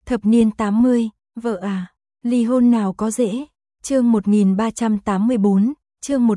Thập niên 80, vợ à, ly hôn nào có dễ. Chương 1384, chương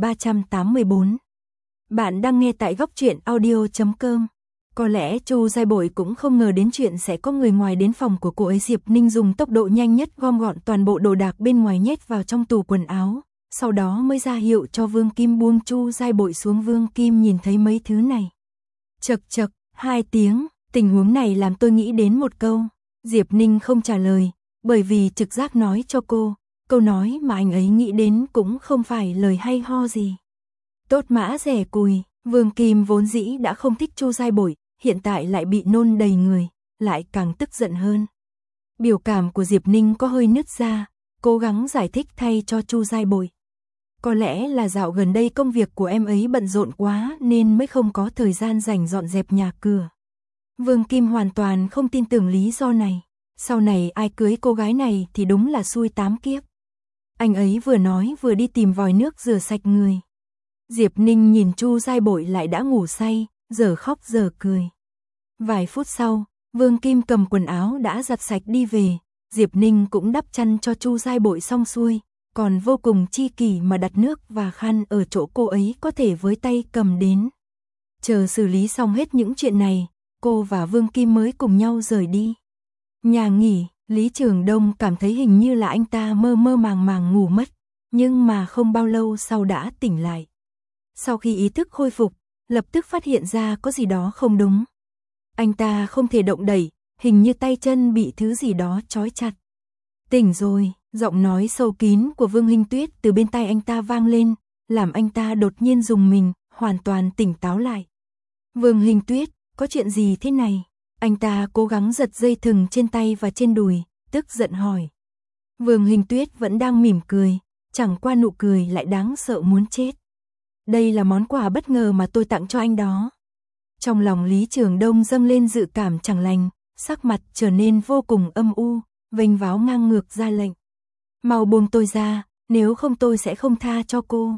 1384. Bạn đang nghe tại góc truyện audio.com. Có lẽ Chu Giai Bội cũng không ngờ đến chuyện sẽ có người ngoài đến phòng của cô ấy. Diệp Ninh dùng tốc độ nhanh nhất gom gọn toàn bộ đồ đạc bên ngoài nhét vào trong tủ quần áo, sau đó mới ra hiệu cho Vương Kim buông Chu Giai Bội xuống. Vương Kim nhìn thấy mấy thứ này. Chậc chậc, 2 tiếng, tình huống này làm tôi nghĩ đến một câu. Diệp Ninh không trả lời, bởi vì trực giác nói cho cô, câu nói mà anh ấy nghĩ đến cũng không phải lời hay ho gì. Tốt mã rẻ cùi, Vương Kim vốn dĩ đã không thích Chu Giai Bội, hiện tại lại bị nôn đầy người, lại càng tức giận hơn. Biểu cảm của Diệp Ninh có hơi nứt ra, cố gắng giải thích thay cho Chu Giai Bội. Có lẽ là dạo gần đây công việc của em ấy bận rộn quá nên mới không có thời gian rảnh dọn dẹp nhà cửa. Vương Kim hoàn toàn không tin tưởng lý do này. Sau này ai cưới cô gái này thì đúng là xui 8 kiếp. Anh ấy vừa nói vừa đi tìm vòi nước rửa sạch người. Diệp Ninh nhìn Chu Giai Bội lại đã ngủ say, giờ khóc giờ cười. Vài phút sau, Vương Kim cầm quần áo đã giặt sạch đi về. Diệp Ninh cũng đắp chăn cho Chu Giai Bội xong xuôi, còn vô cùng chi kỷ mà đặt nước và khăn ở chỗ cô ấy có thể với tay cầm đến. Chờ xử lý xong hết những chuyện này, cô và Vương Kim mới cùng nhau rời đi. Nhà nghỉ, Lý Trường Đông cảm thấy hình như là anh ta mơ mơ màng màng ngủ mất, nhưng mà không bao lâu sau đã tỉnh lại. Sau khi ý thức khôi phục, lập tức phát hiện ra có gì đó không đúng. Anh ta không thể động đậy, hình như tay chân bị thứ gì đó trói chặt. Tỉnh rồi, giọng nói sâu kín của Vương Hinh Tuyết từ bên tai anh ta vang lên, làm anh ta đột nhiên rùng mình, hoàn toàn tỉnh táo lại. Vương Hinh Tuyết, có chuyện gì thế này? Anh ta cố gắng giật dây thừng trên tay và trên đùi, tức giận hỏi. Vương Hinh Tuyết vẫn đang mỉm cười, chẳng qua nụ cười lại đáng sợ muốn chết. Đây là món quà bất ngờ mà tôi tặng cho anh đó. Trong lòng Lý Trường Đông dâng lên dự cảm chẳng lành, sắc mặt trở nên vô cùng âm u, vênh váo ngang ngược ra lệnh. Mau buông tôi ra, nếu không tôi sẽ không tha cho cô.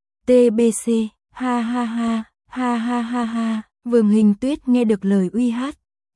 TBC, ha ha ha, ha ha ha ha. Vương Hinh Tuyết nghe được lời uy hát,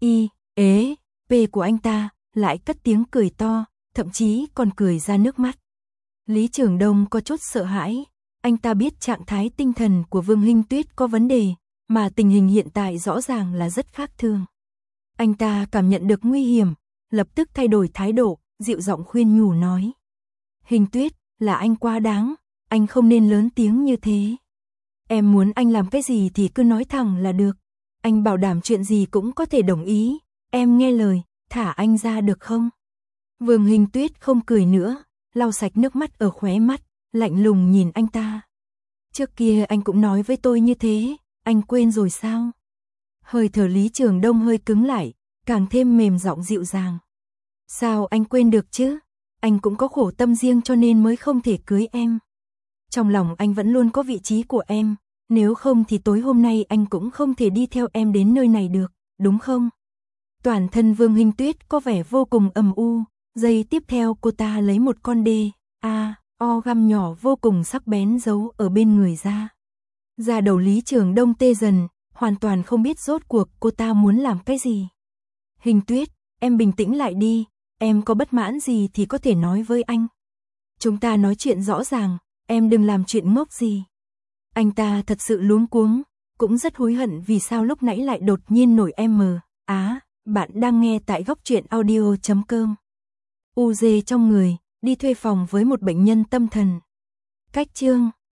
P của anh ta, lại cất tiếng cười to, thậm chí còn cười ra nước mắt. Lý Trường Đông có chút sợ hãi, anh ta biết trạng thái tinh thần của Vương Hinh Tuyết có vấn đề, mà tình hình hiện tại rõ ràng là rất khác thường. Anh ta cảm nhận được nguy hiểm, lập tức thay đổi thái độ, dịu giọng khuyên nhủ nói. Hinh Tuyết, là anh quá đáng, anh không nên lớn tiếng như thế. Em muốn anh làm cái gì thì cứ nói thẳng là được. Anh bảo đảm chuyện gì cũng có thể đồng ý, em nghe lời, thả anh ra được không? Vương Hinh Tuyết không cười nữa, lau sạch nước mắt ở khóe mắt, lạnh lùng nhìn anh ta. Trước kia anh cũng nói với tôi như thế, anh quên rồi sao? Hơi thở Lý Trường Đông hơi cứng lại, càng thêm mềm giọng dịu dàng. Sao anh quên được chứ? Anh cũng có khổ tâm riêng cho nên mới không thể cưới em. Trong lòng anh vẫn luôn có vị trí của em, nếu không thì tối hôm nay anh cũng không thể đi theo em đến nơi này được, đúng không? Toàn thân Vương Hinh Tuyết có vẻ vô cùng âm u, giây tiếp theo cô ta lấy một con o găm nhỏ vô cùng sắc bén giấu ở bên người ra. Da đầu Lý Trường Đông tê dần, hoàn toàn không biết rốt cuộc cô ta muốn làm cái gì. Hinh Tuyết, em bình tĩnh lại đi, em có bất mãn gì thì có thể nói với anh. Chúng ta nói chuyện rõ ràng, em đừng làm chuyện ngốc gì. Anh ta thật sự luống cuống, cũng rất hối hận vì sao lúc nãy lại đột nhiên nổi bạn đang nghe tại góc truyện audio.com. UZ trong người, đi thuê phòng với một bệnh nhân tâm thần. Cách chương